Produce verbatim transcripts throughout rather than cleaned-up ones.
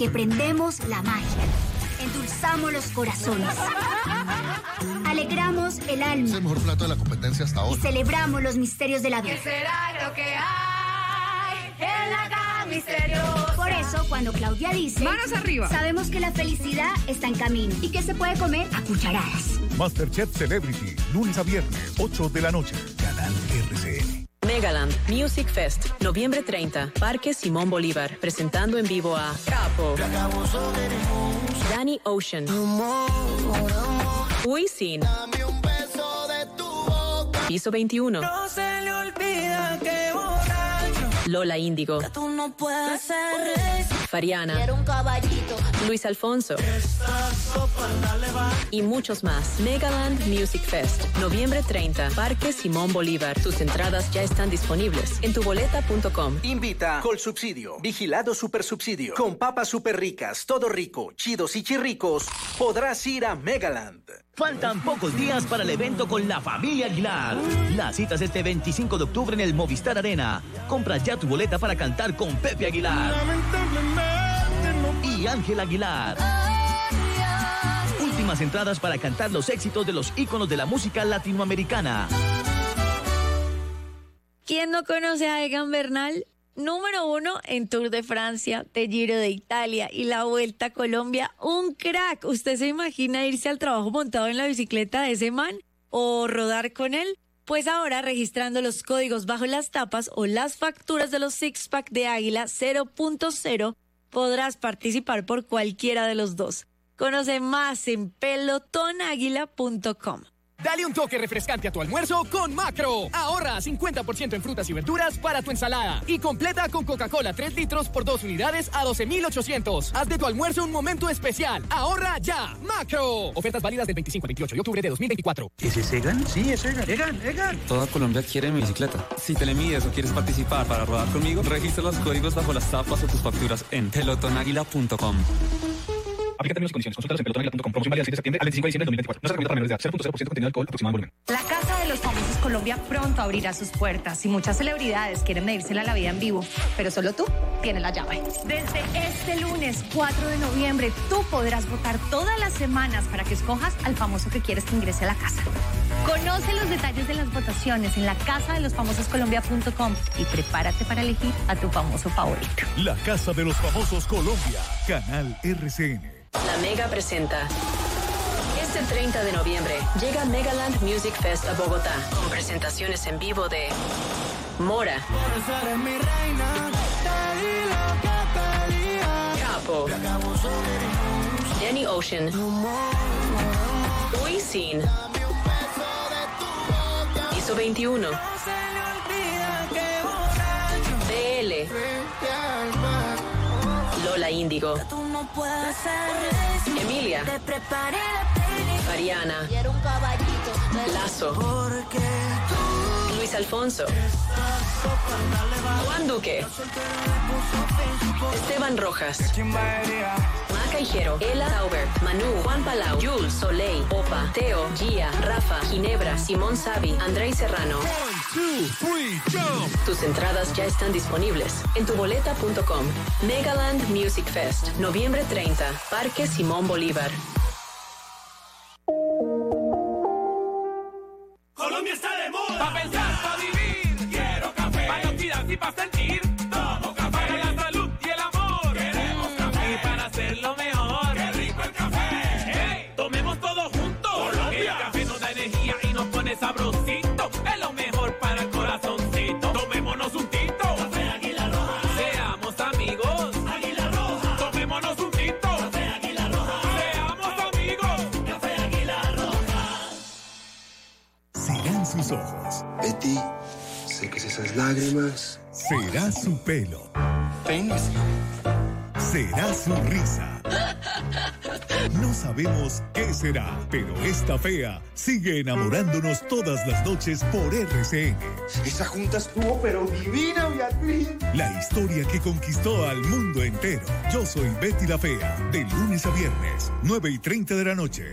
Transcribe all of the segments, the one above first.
porque prendemos la magia, endulzamos los corazones, alegramos el alma. Es el mejor plato de la competencia hasta hoy. Y celebramos los misterios de la vida. ¿Qué será lo que hay en la caja misteriosa? Por eso, cuando Claudia dice... ¡Manos arriba! Sabemos que la felicidad está en camino y que se puede comer a cucharadas. MasterChef Celebrity, lunes a viernes, ocho de la noche. Canal R C N. Megaland Music Fest, noviembre treinta, Parque Simón Bolívar, presentando en vivo a Capo, Danny Ocean, Wisin, Piso veintiuno, No se le olvida que borracho, Lola Índigo, que tú no puedes ser Fariana, Era un caballito. Luis Alfonso y muchos más. Megaland Music Fest, noviembre treinta, Parque Simón Bolívar. Tus entradas ya están disponibles en tu boleta punto com. Invita Colsubsidio, Vigilado Supersubsidio. Con papas super ricas, todo rico, chidos y chirricos, podrás ir a Megaland. Faltan pocos días para el evento con la familia Aguilar. Las citas este veinticinco de octubre en el Movistar Arena. Compra ya tu boleta para cantar con Pepe Aguilar y Ángel Aguilar. Últimas entradas para cantar los éxitos de los íconos de la música latinoamericana. ¿Quién no conoce a Egan Bernal? Número uno en Tour de Francia, de Giro de Italia y la Vuelta a Colombia. Un crack. ¿Usted se imagina irse al trabajo montado en la bicicleta de ese man o rodar con él? Pues ahora, registrando los códigos bajo las tapas o las facturas de los six-pack de Águila cero punto cero, podrás participar por cualquiera de los dos. Conoce más en pelotón águila punto com. Dale un toque refrescante a tu almuerzo con Macro. Ahorra cincuenta por ciento en frutas y verduras para tu ensalada. Y completa con Coca-Cola tres litros por dos unidades a doce mil ochocientos. Haz de tu almuerzo un momento especial. Ahorra ya. Macro. Ofertas válidas del veinticinco al veintiocho de octubre de dos mil veinticuatro. ¿Ese es Egan? Sí, es Egan. Egan, Egan. Toda Colombia quiere mi bicicleta. Si te le mides o quieres participar para rodar conmigo, registra los códigos bajo las tapas o tus facturas en pelotón águila punto com. Aplica términos y condiciones. Consúltalos en pelotón águila punto com. Promoción válida del siete de septiembre al veinticinco de diciembre de dos mil veinticuatro. No se recomienda para menores de edad. cero punto cero por ciento contenido de alcohol aproximado en volumen. La Casa de los Famosos Colombia pronto abrirá sus puertas y muchas celebridades quieren medírsela la vida en vivo, pero solo tú tienes la llave. Desde este lunes cuatro de noviembre tú podrás votar todas las semanas para que escojas al famoso que quieres que ingrese a la casa. Conoce los detalles de las votaciones en la casa de los famosos colombia punto com y prepárate para elegir a tu famoso favorito. La Casa de los Famosos Colombia, Canal R C N. La Mega presenta. Este treinta de noviembre llega Megaland Music Fest a Bogotá con presentaciones en vivo de Mora, Capo, Danny Ocean, Wisin, Piso veintiuno, B L, Lola Índigo, Emilia, Fariana, Lazo, Luis Alfonso, Juan Duque, Esteban Rojas, Maca Higuero, Ela Taubert, Manu, Juan Palau, Jules, Soleil, Opa, Teo, Gia, Rafa, Ginebra, Simón Savi, Andrei Serrano. Tus entradas ya están disponibles en tu boleta punto com. Megaland Music Fest, noviembre treinta, Parque Simón Bolívar. Colombia está de moda. Pa' pensar, pa' vivir. Quiero café. Pa' actividad y pa' sentir. Tomo café. Para la salud y el amor. Queremos café. Y para hacerlo mejor. Qué rico el café. Hey, tomemos todo juntos. Colombia. El café nos da energía y nos pone sabrosito. Es lo mejor para el corazoncito. Tomémonos un tito. Café Águila Roja. Seamos amigos. Águila Roja. Tomémonos un tito. Café Águila Roja. Seamos amigos. Café Águila Roja. Serán sus ojos. Betty, sé que esas lágrimas. Será su pelo. Peínese. Será su risa. No sabemos qué será, pero esta fea sigue enamorándonos todas las noches por R C N. Esa junta estuvo pero divina, Beatriz. La historia que conquistó al mundo entero. Yo soy Betty la Fea, de lunes a viernes, nueve y treinta de la noche.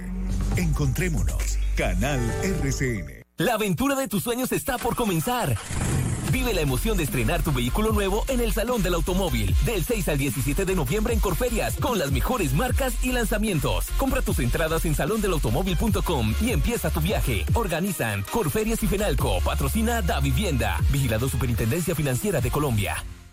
Encontrémonos, Canal R C N. La aventura de tus sueños está por comenzar. Vive la emoción de estrenar tu vehículo nuevo en el Salón del Automóvil, del seis al diecisiete de noviembre en Corferias, con las mejores marcas y lanzamientos. Compra tus entradas en salón del automóvil punto com y empieza tu viaje. Organizan Corferias y Fenalco. Patrocina Da Vivienda. Vigilado Superintendencia Financiera de Colombia.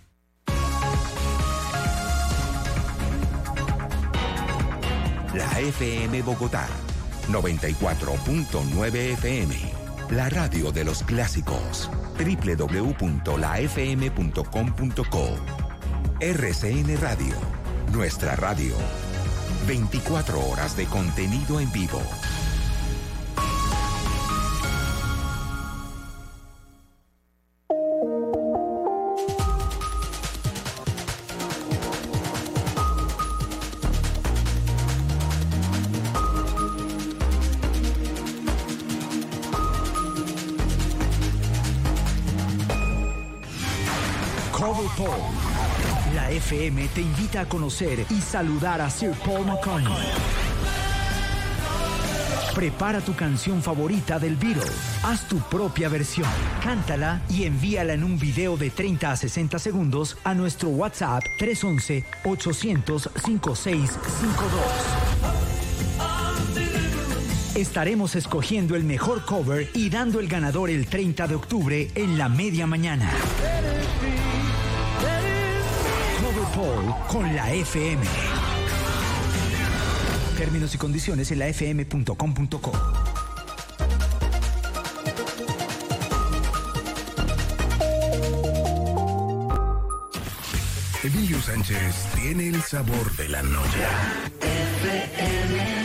La F M Bogotá, noventa y cuatro punto nueve F M. La radio de los clásicos. doble u doble u doble u punto la f m punto com punto co. R C N Radio. Nuestra radio. veinticuatro horas de contenido en vivo. La F M te invita a conocer y saludar a Sir Paul McCartney. Prepara tu canción favorita del Beatles. Haz tu propia versión. Cántala y envíala en un video de treinta a sesenta segundos a nuestro WhatsApp tres once, ochocientos, cincuenta y seis cincuenta y dos. Estaremos escogiendo el mejor cover y dando el ganador el treinta de octubre en la media mañana. Paul con la F M. Términos y condiciones en la f m punto com punto co. Emilio Sánchez tiene el sabor de la noche. F M.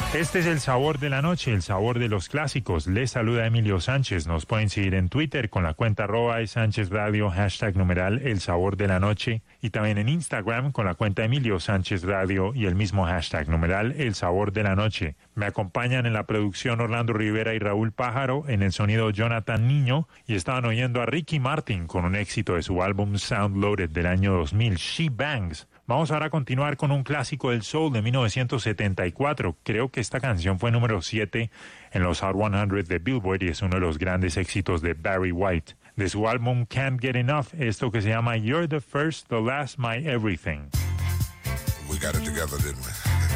Este es el sabor de la noche, el sabor de los clásicos. Les saluda Emilio Sánchez. Nos pueden seguir en Twitter con la cuenta arroba Sánchez Radio, hashtag numeral el sabor de la noche. Y también en Instagram con la cuenta Emilio Sánchez Radio y el mismo hashtag numeral el sabor de la noche. Me acompañan en la producción Orlando Rivera y Raúl Pájaro, en el sonido Jonathan Niño, y estaban oyendo a Ricky Martin con un éxito de su álbum Sound Loaded del año dos mil, She Bangs. Vamos ahora a continuar con un clásico del soul de mil novecientos setenta y cuatro. Creo que esta canción fue número siete en los Hot cien de Billboard y es uno de los grandes éxitos de Barry White. De su álbum Can't Get Enough, esto que se llama You're the First, the Last, My Everything. We got it together, didn't we?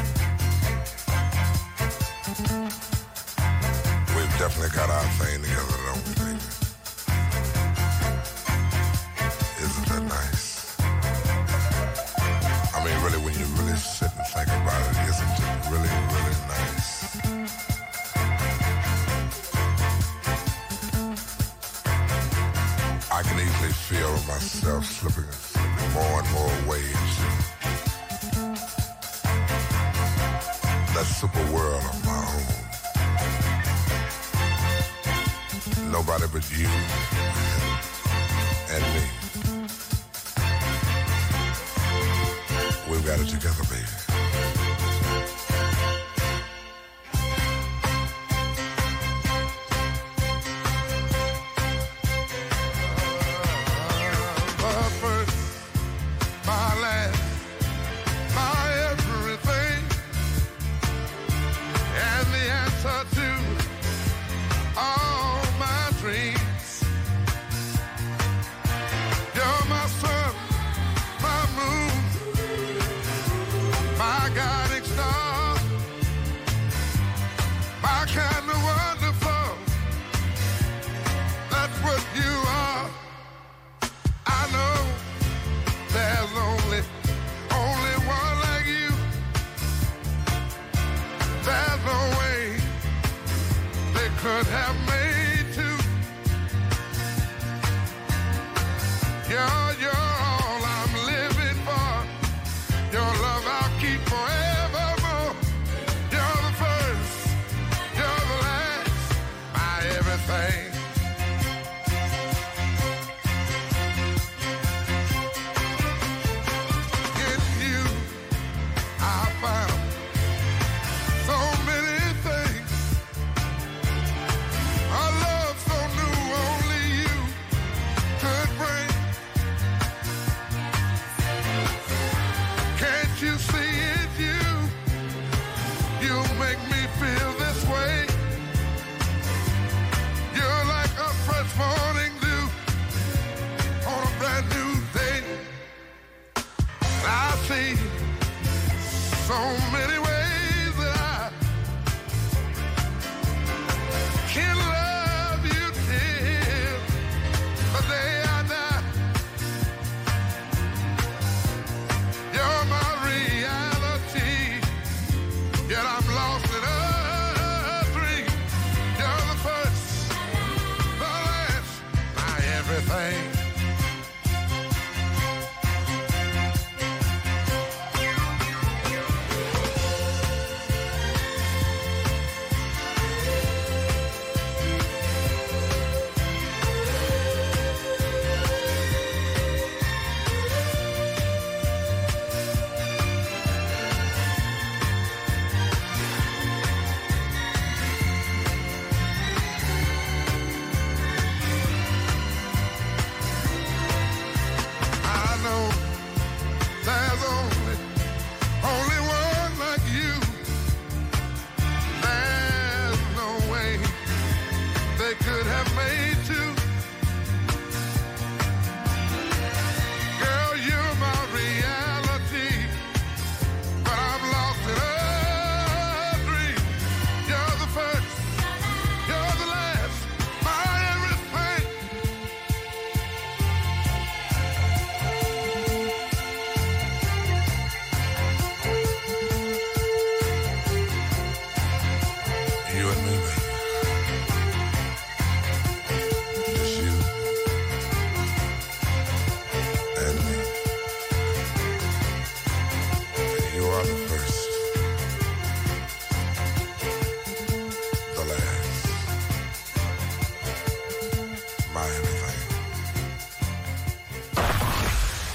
We've definitely got our thing together, don't we, baby? Isn't that nice? I mean, really, when you really sit and think about it, isn't it really, really nice? I can easily feel myself slipping, slipping more and more waves. That super world of my own. Nobody but you and me. We've got it together, baby. My first, my last, my everything, and the answer to all my dreams. You're my sun, my moon, my guiding star, my kind of wonderful, that's what you are. I know there's only, only one like you. There's no way they could have made two. You're, you're all I'm living for. Your love I'll keep forevermore. You're the first, you're the last, my everything. In you, I found so many things. A love so new, only you could bring. Can't you see it, you? You make me feel this way. You're like a fresh morning dew on a brand new day. I see so many ways that I can love you till the day I die. You're my reality, yet I'm lost in a dream. You're the first, the last, my everything.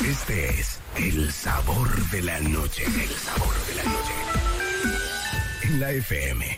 Este es el sabor de la noche. El sabor de la noche. En la F M.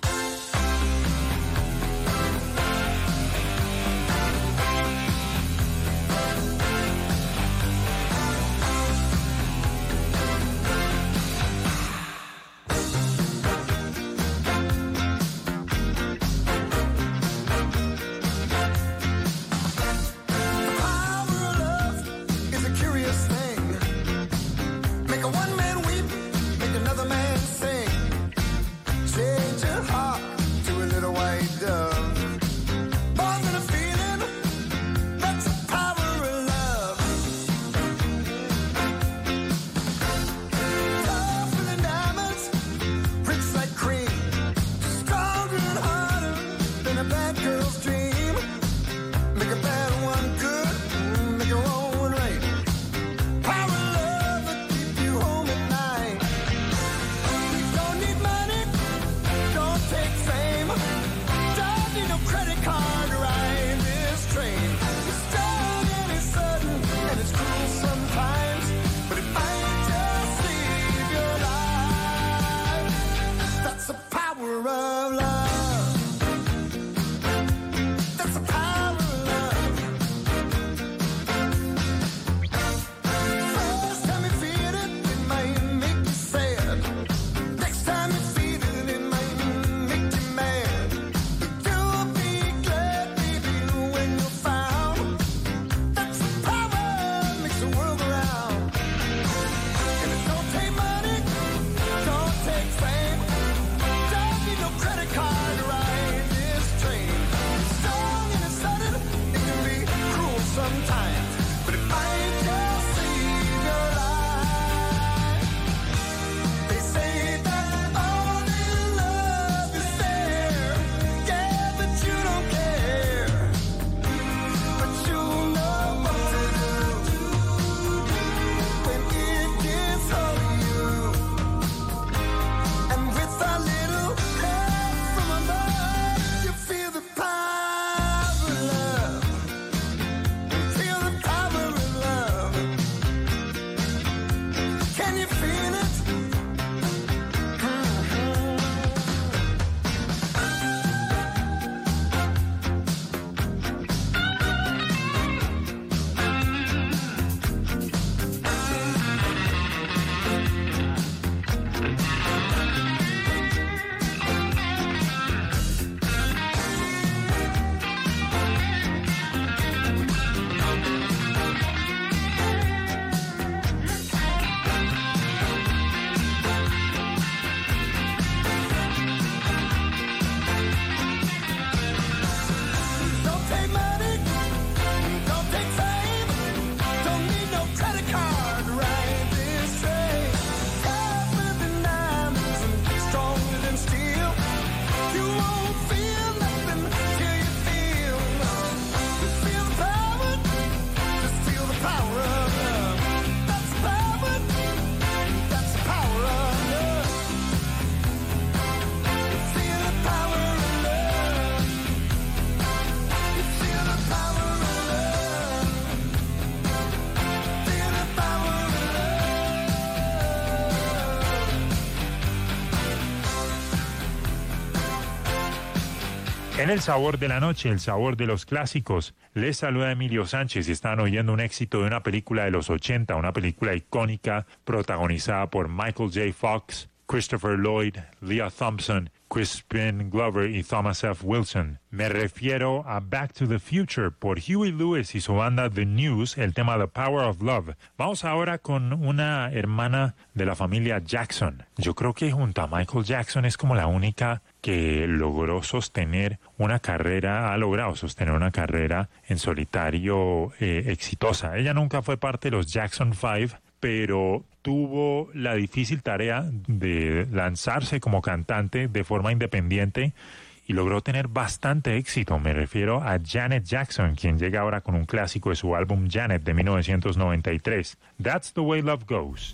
En el sabor de la noche, el sabor de los clásicos, les saluda Emilio Sánchez y están oyendo un éxito de una película de los ochenta, una película icónica protagonizada por Michael J. Fox, Christopher Lloyd, Leah Thompson, Crispin Glover y Thomas F. Wilson. Me refiero a Back to the Future por Huey Lewis y su banda The News, el tema The Power of Love. Vamos ahora con una hermana de la familia Jackson. Yo creo que junto a Michael Jackson es como la única que logró sostener una carrera, ha logrado sostener una carrera en solitario eh, exitosa. Ella nunca fue parte de los Jackson Five, pero tuvo la difícil tarea de lanzarse como cantante de forma independiente y logró tener bastante éxito. Me refiero a Janet Jackson, quien llega ahora con un clásico de su álbum Janet de mil novecientos noventa y tres. That's the Way Love Goes.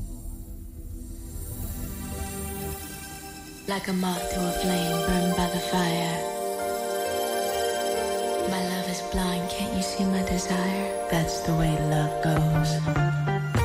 Like a moth to a flame burned by the fire. My love is blind, can't you see my desire? That's the way love goes.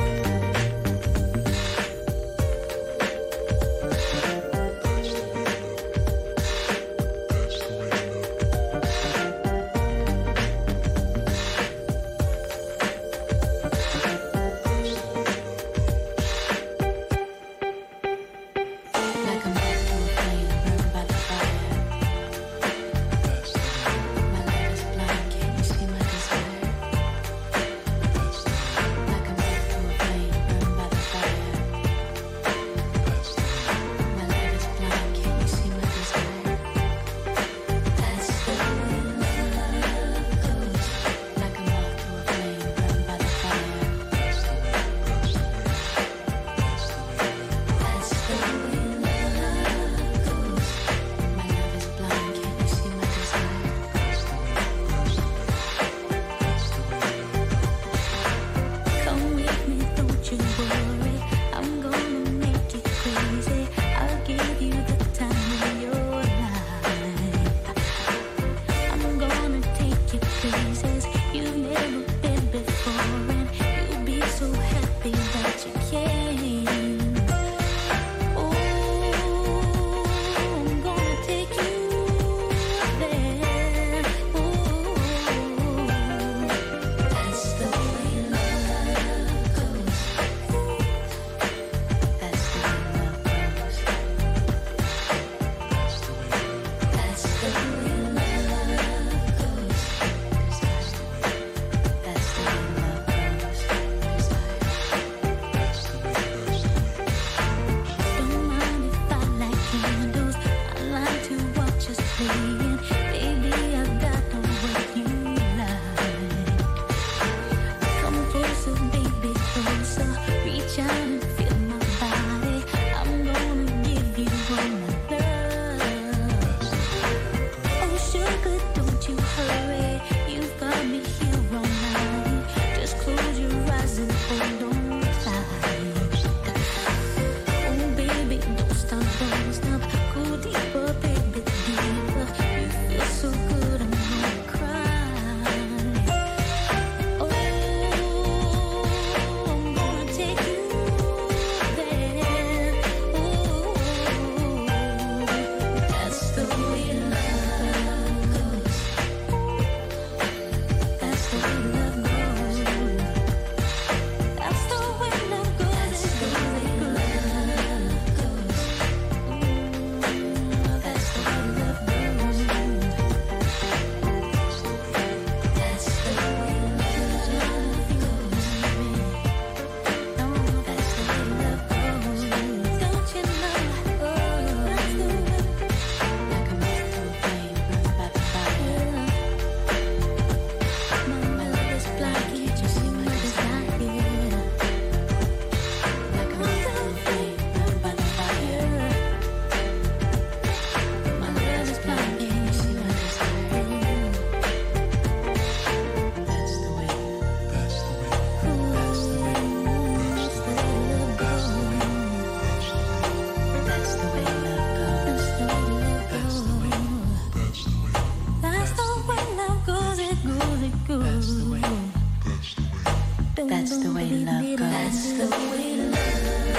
That's the way love goes. That's the way love goes.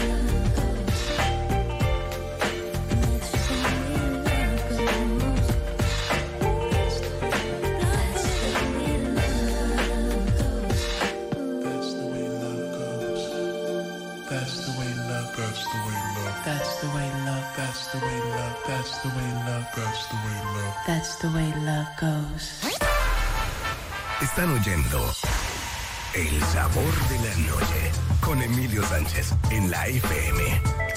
That's the way love, that's the way love, that's the way love, that's the way love, that's the way love, that's the way love. That's the way love goes. Están oyendo El Sabor de la Noche con Emilio Sánchez en la F M.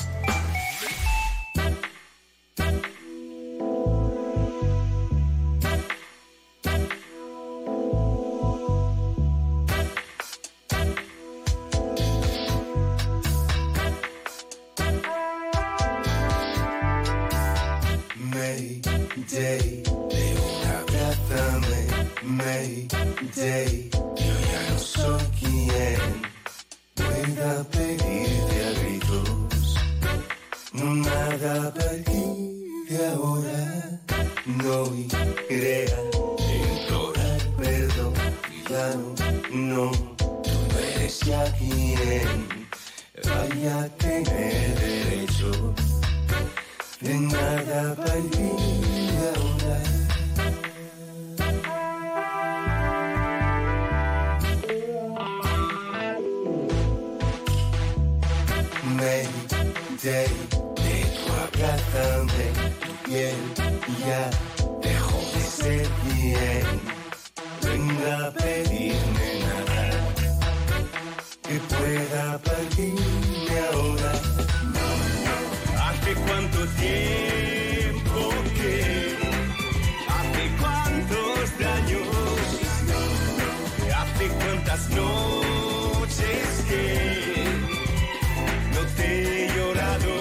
Mayday, abrázame, Mayday, yo ya no soy quien pueda pedirte a gritos, nada perdí de ahora, no iré a implorar perdón, ya no, no, tú no eres ya quien vaya a tener derecho. De nada perdí ahora. Mayday, de tu abrázame, tu piel ya dejó de ser bien. Venga a pedirme nada que pueda partirme ahora. ¿Hace cuánto tiempo que? ¿Hace cuántos años? ¿Hace cuántas noches que no te he llorado?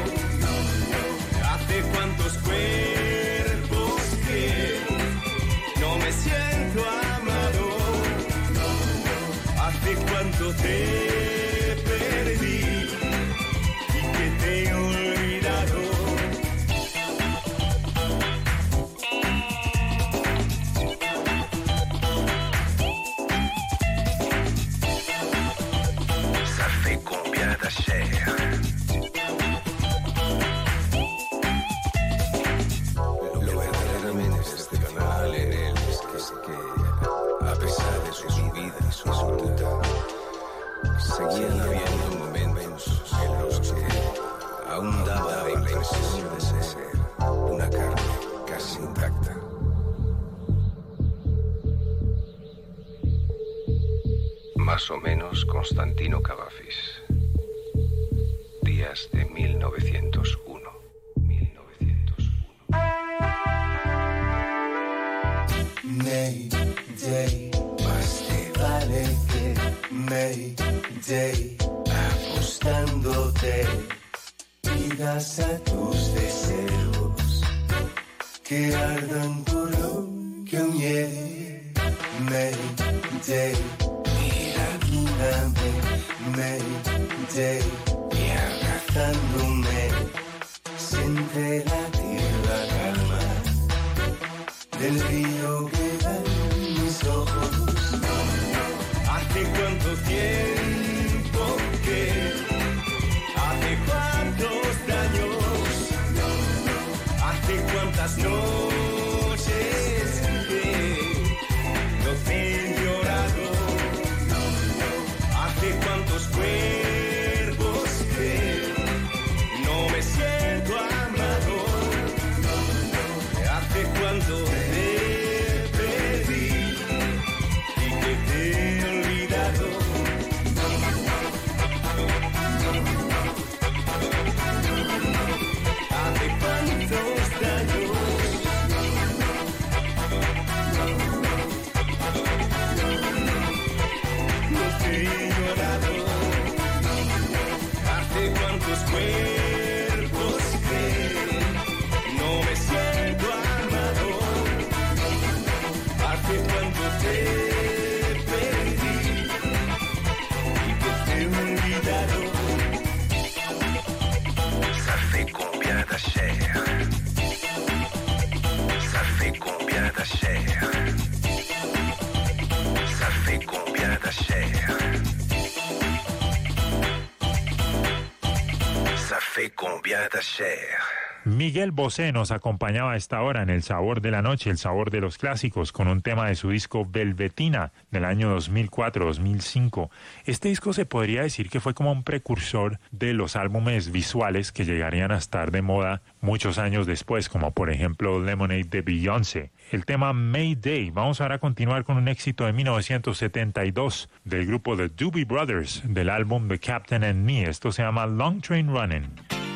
¿Hace cuántos cuerpos que no me siento amado? ¿Hace cuánto te perdí? Te he olvidado. Ça fait combien de chair? Lo verdaderamente este canal es que, es que a pesar de su vida y su ruta, seguían habiendo momentos en los que aún daba la impresión de ser una carne casi intacta. Más o menos Constantino Cavafis. Días de mil novecientos uno. mil novecientos uno. Mayday, más te vale que Mayday, apostándote. Digas a tus deseos que ardan por lo que aún llegue. Mayday, mira, mírame, Mayday, y abrazándome, siente latir la calma del río que da en mis ojos. ¿Hace cuánto tiempo que? ¿Hace cuántos años? ¿Hace cuántas noches que no te he llorado? ¿Hace cuántos cuerpos que no me siento amado? ¿Hace cuánto te perdí y que te he olvidado? ¿Hace cuántos años? No te he llorado. ¿Hace cuántos cuerpos que no me siento amado? ¿Hace cuánto te perdí y que te he olvidado? Ça fait combien de chair? Ça fait combien de chair? Ça fait combien de chair? bien ta chair. Miguel Bosé nos acompañaba a esta hora en El Sabor de la Noche, el sabor de los clásicos, con un tema de su disco Velvetina del año dos mil cuatro dos mil cinco. Este disco se podría decir que fue como un precursor de los álbumes visuales que llegarían a estar de moda muchos años después, como por ejemplo Lemonade de Beyoncé. El tema Mayday. Vamos ahora a continuar con un éxito de mil novecientos setenta y dos del grupo The Doobie Brothers, del álbum The Captain and Me. Esto se llama Long Train Running.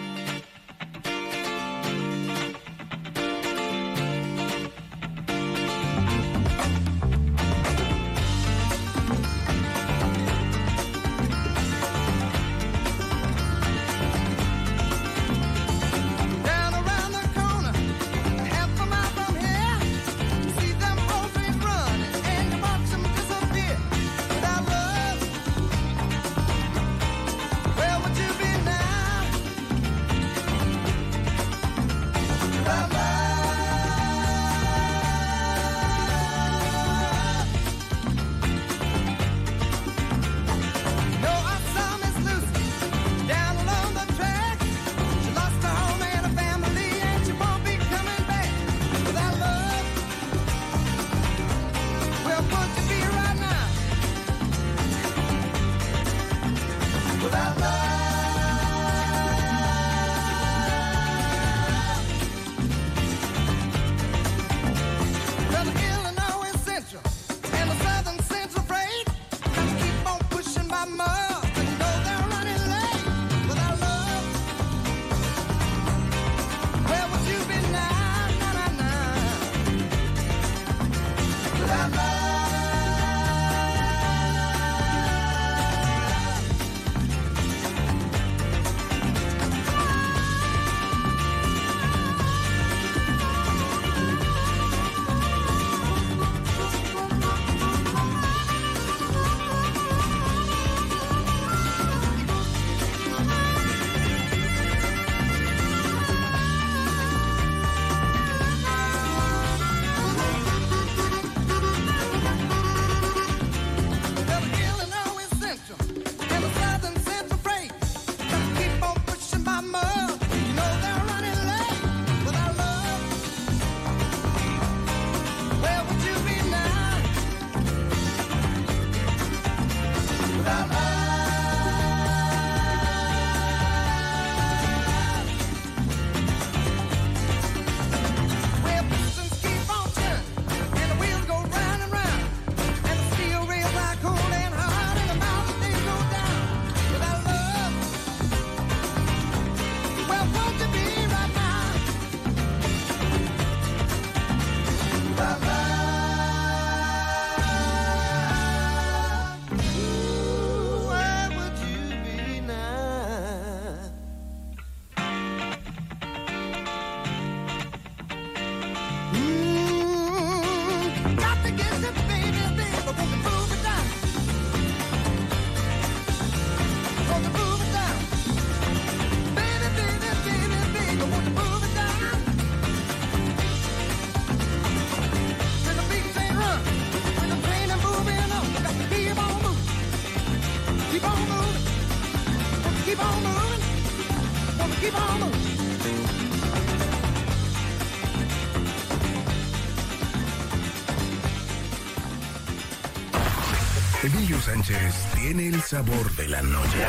Emilio Sánchez tiene el sabor de la noche.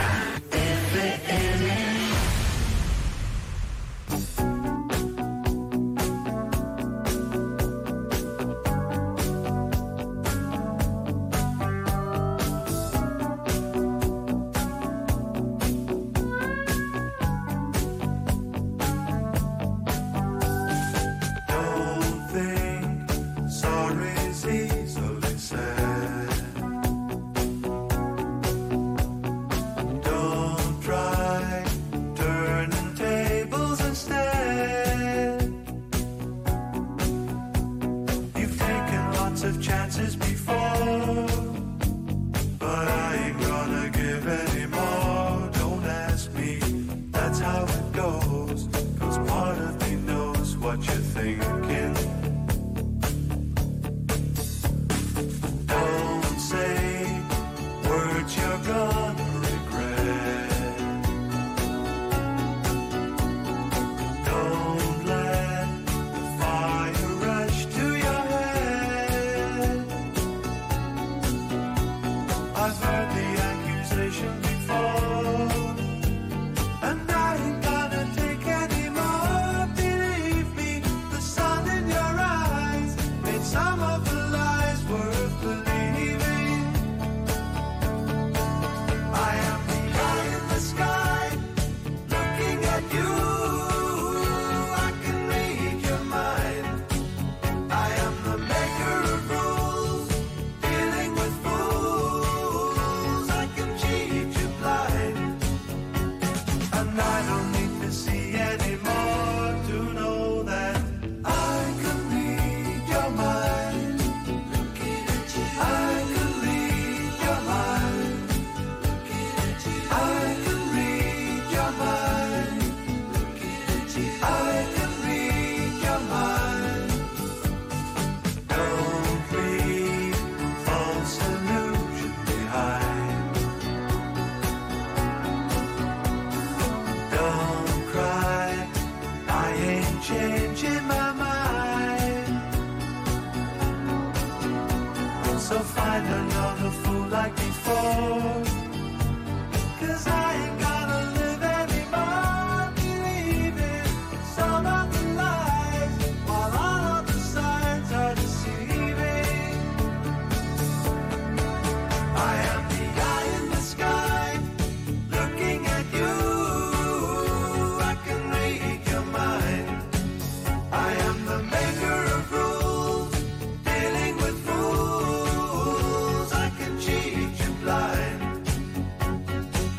Don't try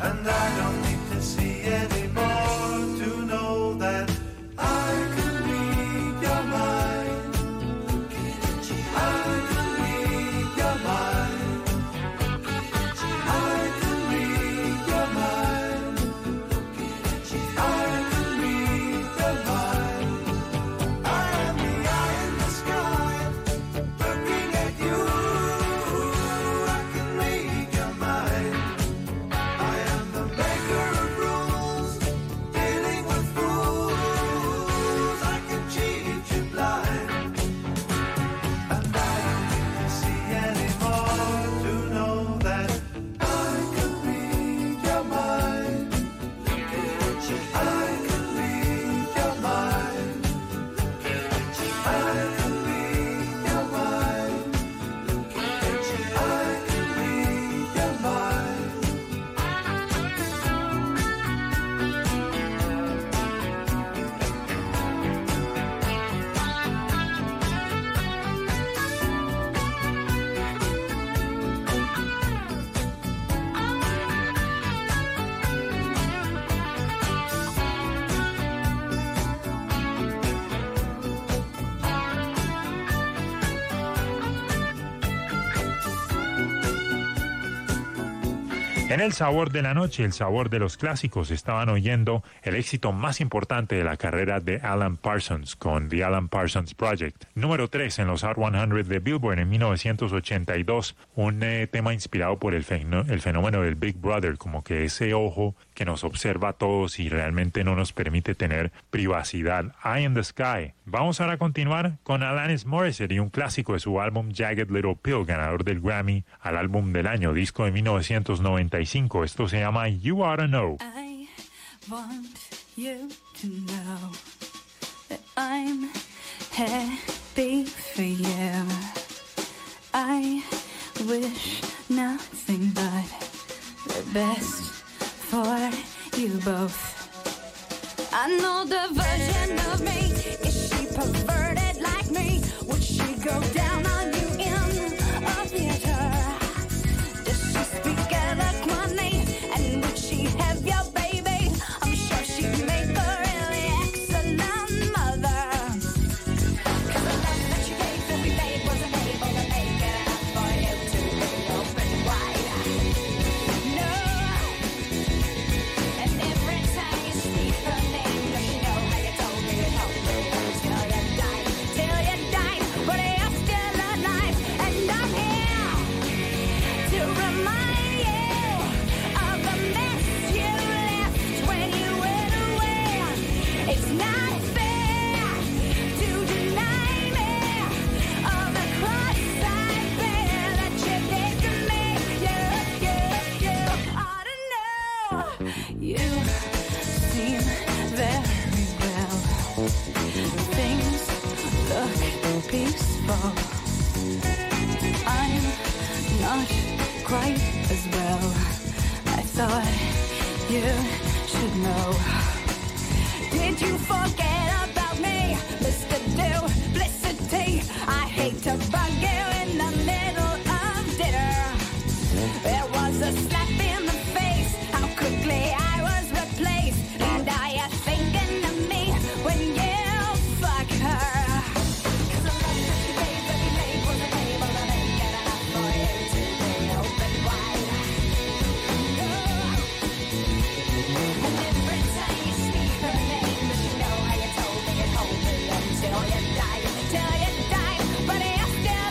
And I don't need to see anymore to know that I can read your mind. I can read your mind. I can read your mind. I can read your mind. I am the eye in the sky, looking at you. I can read your mind. I am the maker of rules, dealing with fools. I can cheat you blind. And I don't need to see anymore to know that I can read your mind. I can read your mind. I can read your mind. I can read your mind. En el sabor de la noche, el sabor de los clásicos, estaban oyendo el éxito más importante de la carrera de Alan Parsons con The Alan Parsons Project. Número tres en los Hot cien de Billboard en mil novecientos ochenta y dos, un eh, tema inspirado por el, fenó- el fenómeno del Big Brother, como que ese ojo que nos observa a todos y realmente no nos permite tener privacidad. Eye in the Sky. Vamos ahora a continuar con Alanis Morissette y un clásico de su álbum Jagged Little Pill, ganador del Grammy al álbum del año, disco de mil novecientos noventa y cinco. Esto se llama You Oughta Know. I want you to know that I'm happy for you. I wish nothing but the best for you both. I know the version of me. Is she perverted like me? Would she go down on you in a theater? Does she speak eloquently? And would she have your baby? I'm sure she'd make a really excellent mother. 'Cause the love that you gave to me, babe, wasn't able to make it enough for you to be open wide. No. And every time you speak her name, does she know how you told me you told me until you died, till you died, but you're still alive, and I'm here to remind you of the mess you left when you went away. It's not fair to deny me of the cross I bear that you did to me. You, you, you ought to know. You seem very well. Things look peaceful. I'm not quite as well. I thought you should know. Did you forget about me, Mister Duplicity? I hate to bug you in the middle of dinner. There was a slap in the face, how quickly I was replaced. And are you thinking of me when you fuck her? 'Cause the love that you gave to me, babe, wasn't able to make it enough for you to be open wide. And every time you speak her name, does she know how you told me you told me until you died, till you died, but you're still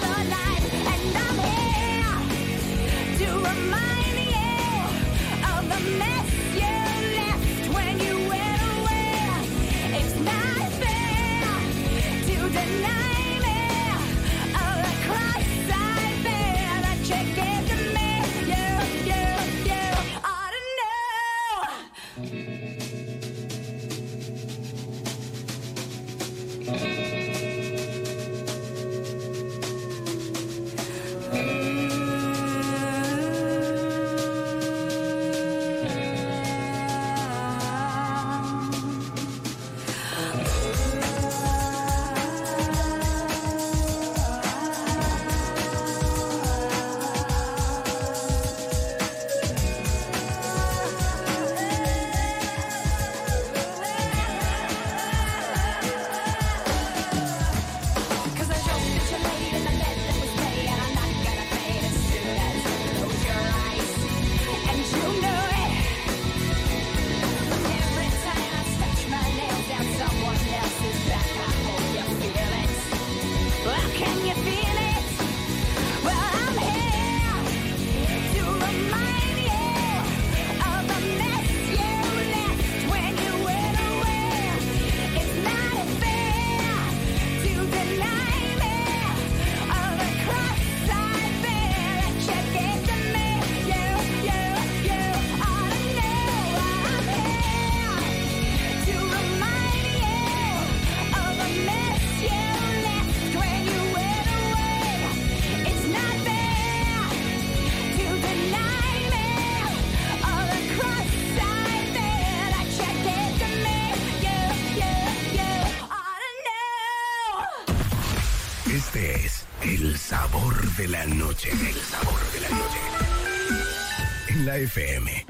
de la noche. El sabor de la noche. En la F M.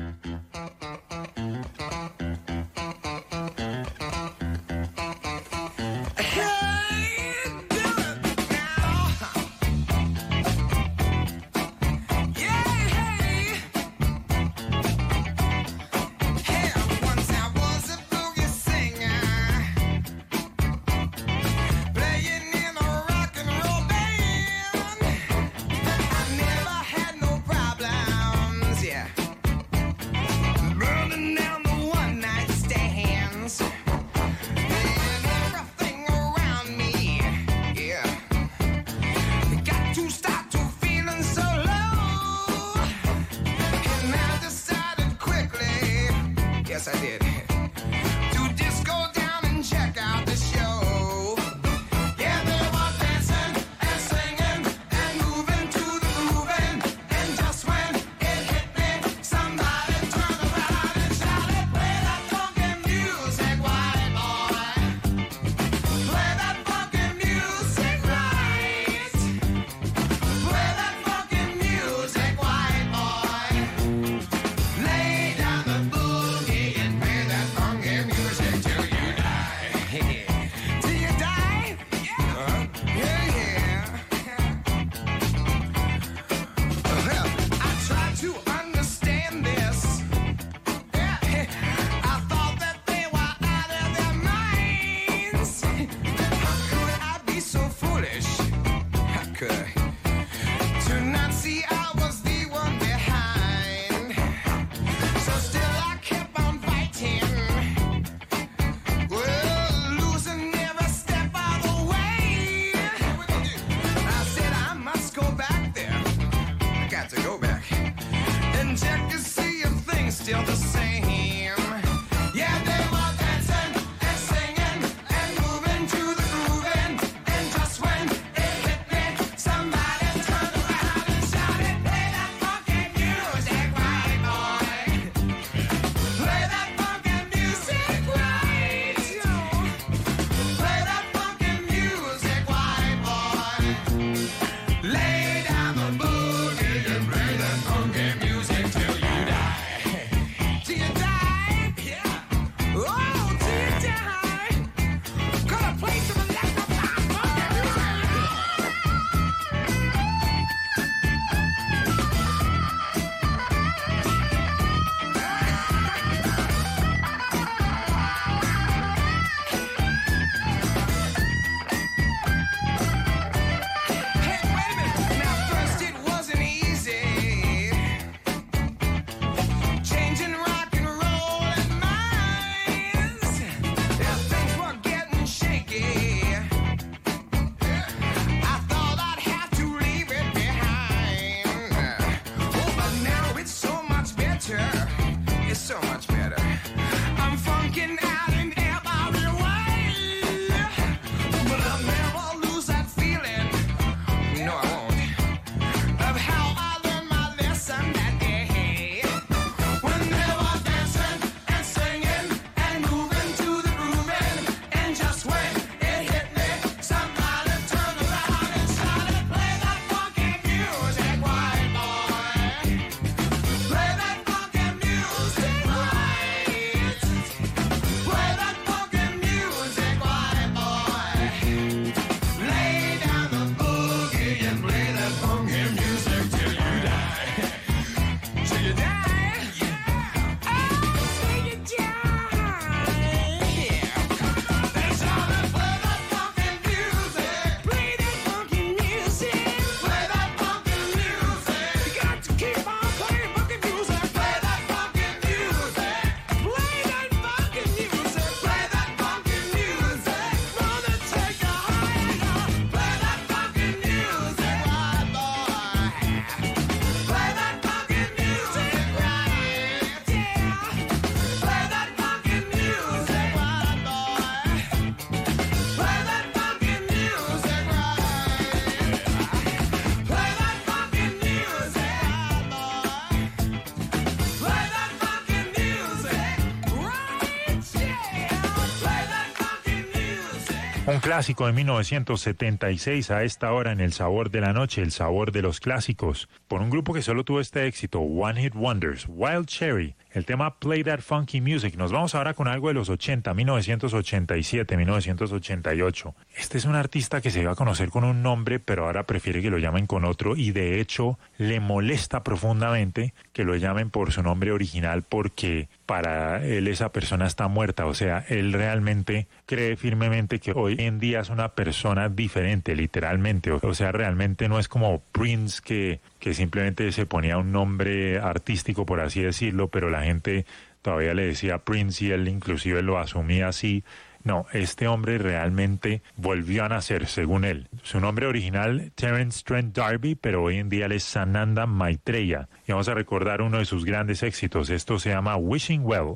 Un clásico de mil novecientos setenta y seis a esta hora en El Sabor de la Noche, el sabor de los clásicos, por un grupo que solo tuvo este éxito, One Hit Wonders, Wild Cherry, el tema Play That Funky Music. Nos vamos ahora con algo de los ochenta, mil novecientos ochenta y siete, mil novecientos ochenta y ocho. Este es un artista que se iba a conocer con un nombre, pero ahora prefiere que lo llamen con otro y de hecho le molesta profundamente que lo llamen por su nombre original porque para él esa persona está muerta. O sea, él realmente cree firmemente que hoy en día es una persona diferente, literalmente. O sea, realmente no es como Prince que, que simplemente se ponía un nombre artístico, por así decirlo, pero la gente todavía le decía Prince y él inclusive lo asumía así. No, este hombre realmente volvió a nacer, según él. Su nombre original, Terence Trent D'Arby, pero hoy en día él es Sananda Maitreya. Y vamos a recordar uno de sus grandes éxitos. Esto se llama Wishing Well.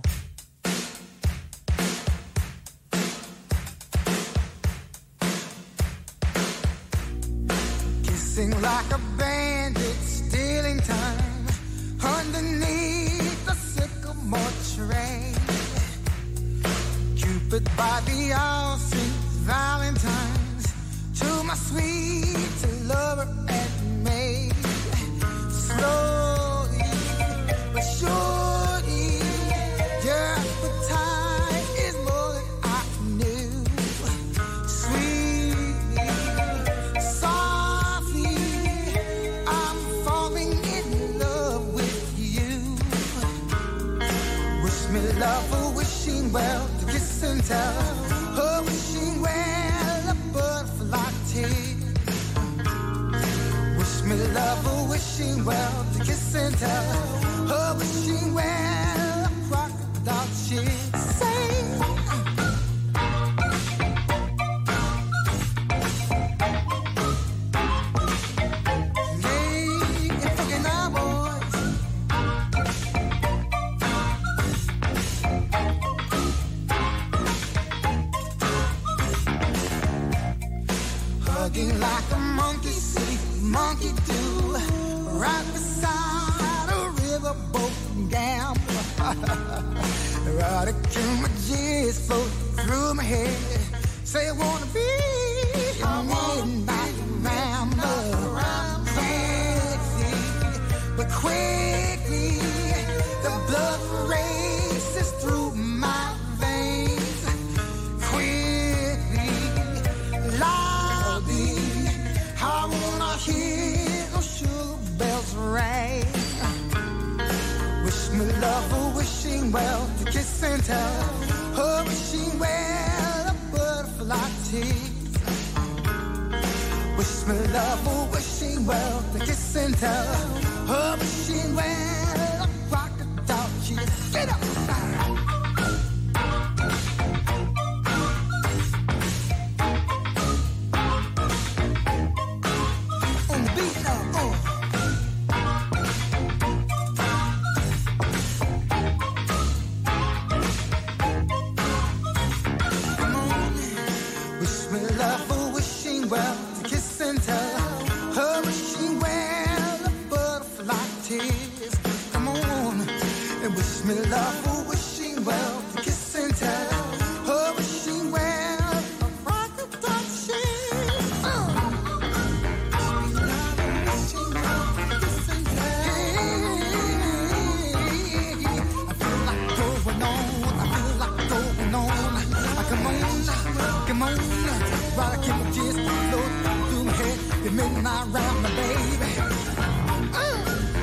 Kissing like a bandit, stealing time underneath the sycamore tree. Cupid by the all-seas Valentine's to my sweet lover and maid. Slowly but surely, your appetite is more than I knew. Sweetly, softly, I'm falling in love with you. Wish me love for wishing well, to kiss and tell. Oh, wishing well, a butterfly tear. Wish me love, oh, wishing well, to kiss and tell. Oh, wishing well, a crocodile tear. Say. Like a monkey see, monkey do, right beside a riverboat gambler. Right to my G's float through my head. Say I wanna be a midnight rambler. Quickly, but quickly, the blood races through my veins. Quickly, loudly, I wanna hear those sugar bells ring. Wish me love, oh, wishing well, to kiss and tell. Oh, wishing well, a butterfly tease. Wish me love, oh, wishing well, to kiss and tell. Oh, wishing well, a crocodile cheese. Get up! Well, to kiss and tell. Oh, wishing well, a butterfly tears. Come on, and wish me love. Oh, wishing well, to kiss and tell. Oh, wishing well, a crocodile tears. Oh. Wishing well, to kiss and tell. I feel like going on. I feel like going on. I come on, come on. While I keep my kiss float through my head, the midnight round my baby. Uh.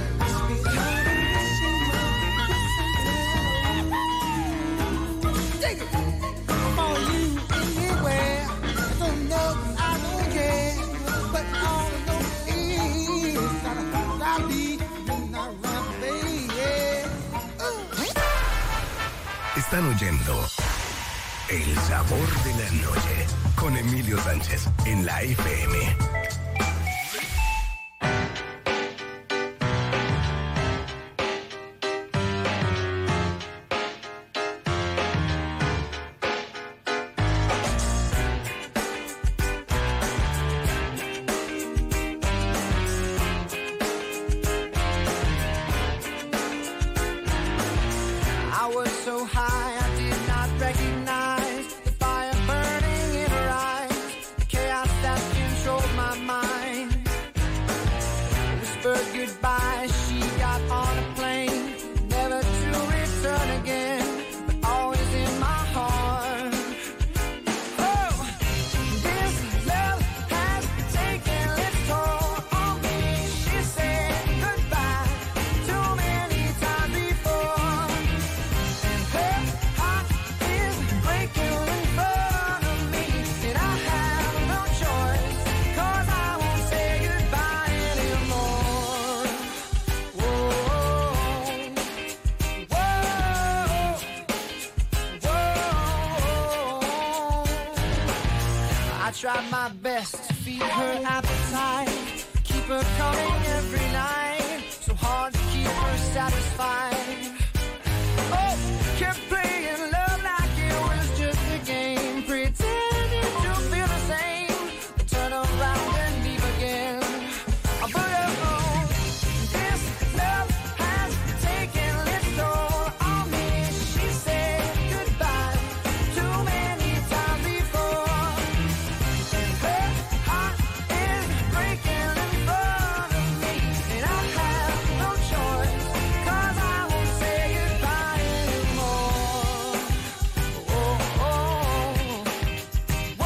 Take it for you anywhere. I don't know, I don't care, but all I know is that I'll be midnight round my baby. Uh. Están oyendo El Sabor de la Noche con Emilio Sánchez en la F M. I was so high I did not recognize the fire burning in her eyes. tried my best to feed her appetite, keep her coming every night, so hard to keep her satisfied. Oh, kept playing love like it was just a game, pretending to feel the same, turn around and leave again. But oh, this love has taken its toll on me. She said goodbye too many times before, and her heart is breaking in front of me, and I have no choice, 'cause I won't say goodbye anymore. Oh, oh, whoa,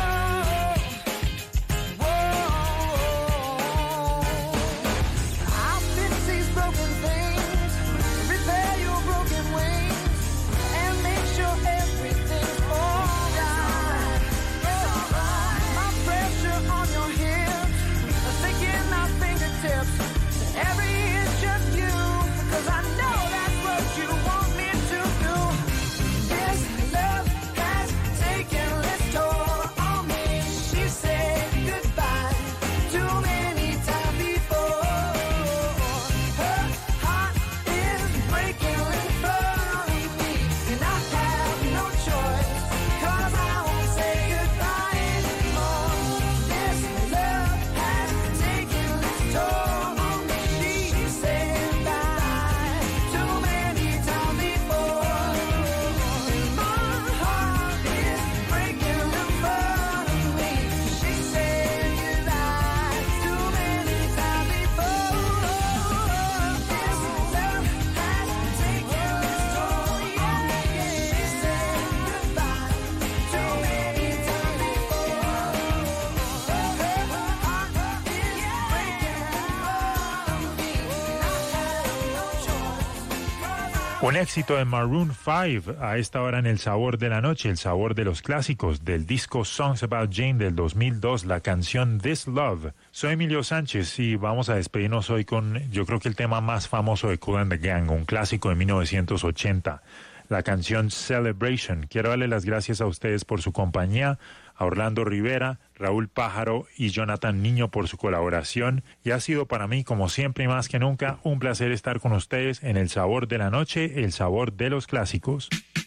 whoa. I'll fix these broken things, repair your broken wings, and make sure everything's alright. My pressure on your hips, sinking my fingertips, every inch just you, 'cause I know that's what you want me to do. This love has taken its toll on me. She said goodbye too many times before. Her heart is breaking in front of me, and I have no choice, 'cause I won't say goodbye anymore. This love has taken its toll on me. She said goodbye too many times before, and my heart is breaking in front of me. She said goodbye too many times before. This love has taken its toll, yeah, yeah. She said goodbye too many times before. Her heart is breaking in front of me, and I have no choice. Un éxito de Maroon five a esta hora en El Sabor de la Noche, el sabor de los clásicos del disco Songs About Jane del dos mil dos, la canción This Love. Soy Emilio Sánchez y vamos a despedirnos hoy con, yo creo que el tema más famoso de Kool and the Gang, un clásico de mil novecientos ochenta, la canción Celebration. Quiero darle las gracias a ustedes por su compañía, a Orlando Rivera, Raúl Pájaro y Jonathan Niño por su colaboración, y ha sido para mí, como siempre y más que nunca, un placer estar con ustedes en El Sabor de la Noche, el sabor de los clásicos.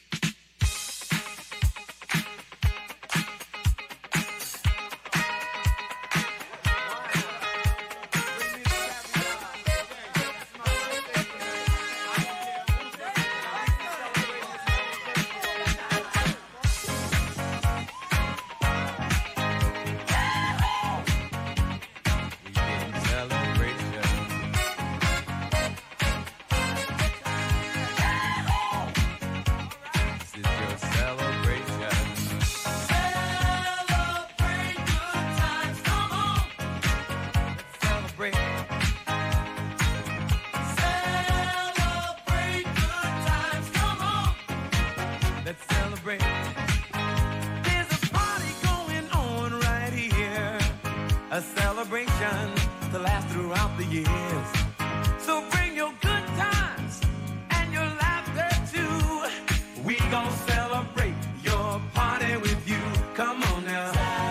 A celebration to last throughout the years. So bring your good times and your laughter too. We gon' celebrate your party with you. Come on now.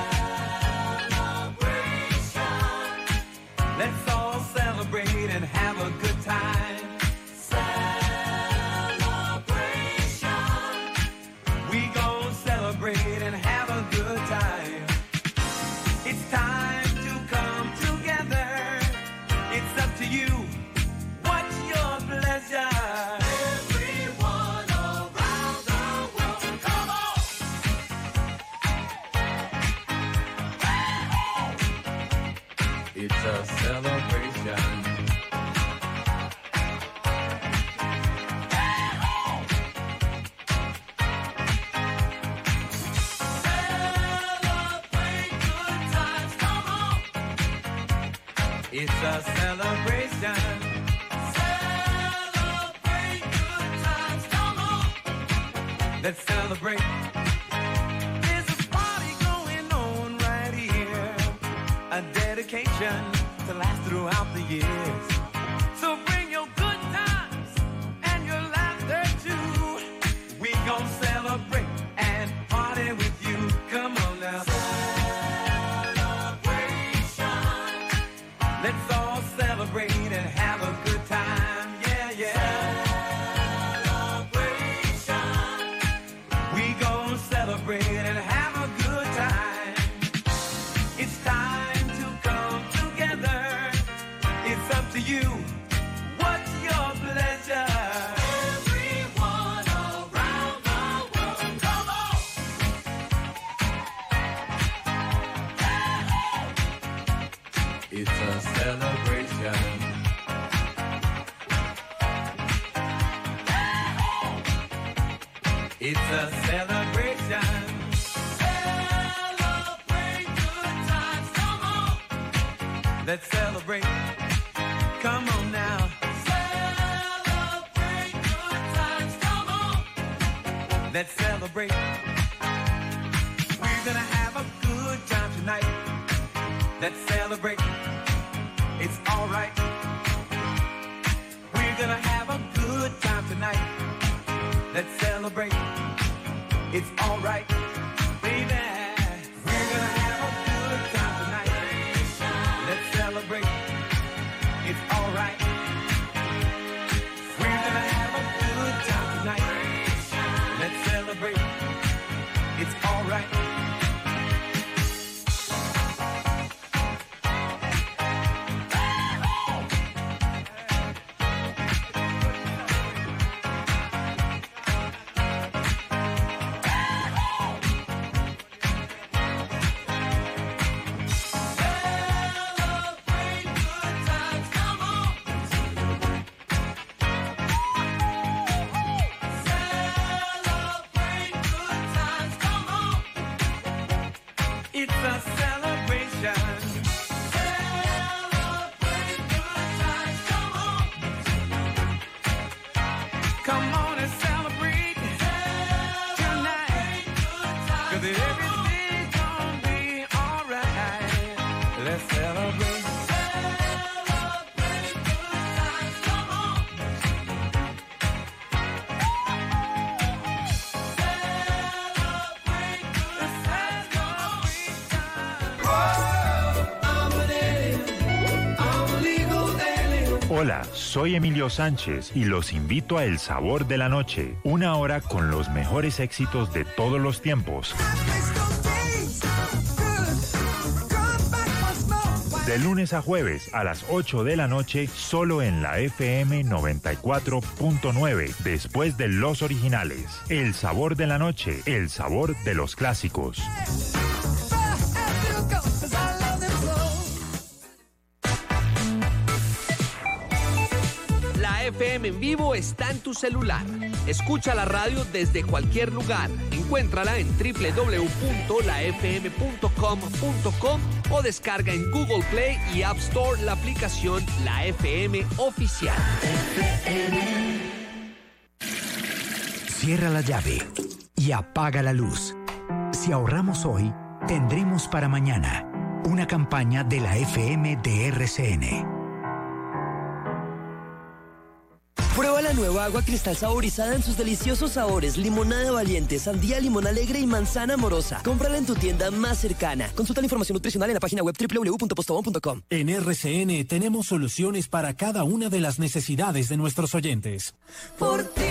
Celebration. Let's all celebrate and have a good time. Celebration. We gon' celebrate and have a good time. It's time. You, what's your pleasure? Everyone around the world, come on! It's a celebration. Celebrate good times, come on! It's a celebration. Celebrate good times, come on. Let's celebrate. There's a party going on right here. A dedication to last throughout the years. So bring your good times and your laughter too. We gon' celebrate and party with you. Come on now. It's a celebration. Celebrate good times, come on. Let's celebrate. Come on now. Celebrate good times, come on. Let's celebrate. We're gonna have a good time tonight. Let's celebrate. It's all right. We're gonna have a good time tonight. Let's celebrate. It's all right, baby. We're gonna have a good time tonight. Let's celebrate. It's all right. We're gonna have a good time tonight. Let's celebrate. It's all right. Hola, soy Emilio Sánchez y los invito a El Sabor de la Noche, una hora con los mejores éxitos de todos los tiempos. De lunes a jueves a las ocho de la noche, solo en la F M noventa y cuatro punto nueve, después de los originales. El Sabor de la Noche, el sabor de los clásicos. F M en vivo está en tu celular. Escucha la radio desde cualquier lugar. Encuéntrala en doble u doble u doble u punto la f m punto com punto com o descarga en Google Play y App Store la aplicación La F M Oficial. Cierra la llave y apaga la luz. Si ahorramos hoy, tendremos para mañana. Una campaña de la F M de R C N. Prueba la nueva agua cristal saborizada en sus deliciosos sabores: limonada valiente, sandía, limón alegre y manzana amorosa. Cómprala en tu tienda más cercana. Consulta la información nutricional en la página web doble u doble u doble u punto postobón punto com. En R C N tenemos soluciones para cada una de las necesidades de nuestros oyentes. Por ti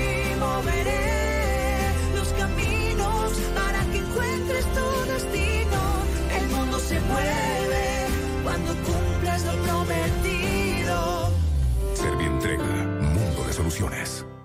moveré los caminos para que encuentres tu destino. El mundo se mueve cuando cumplas lo prometido. Servientrega, mundo de soluciones.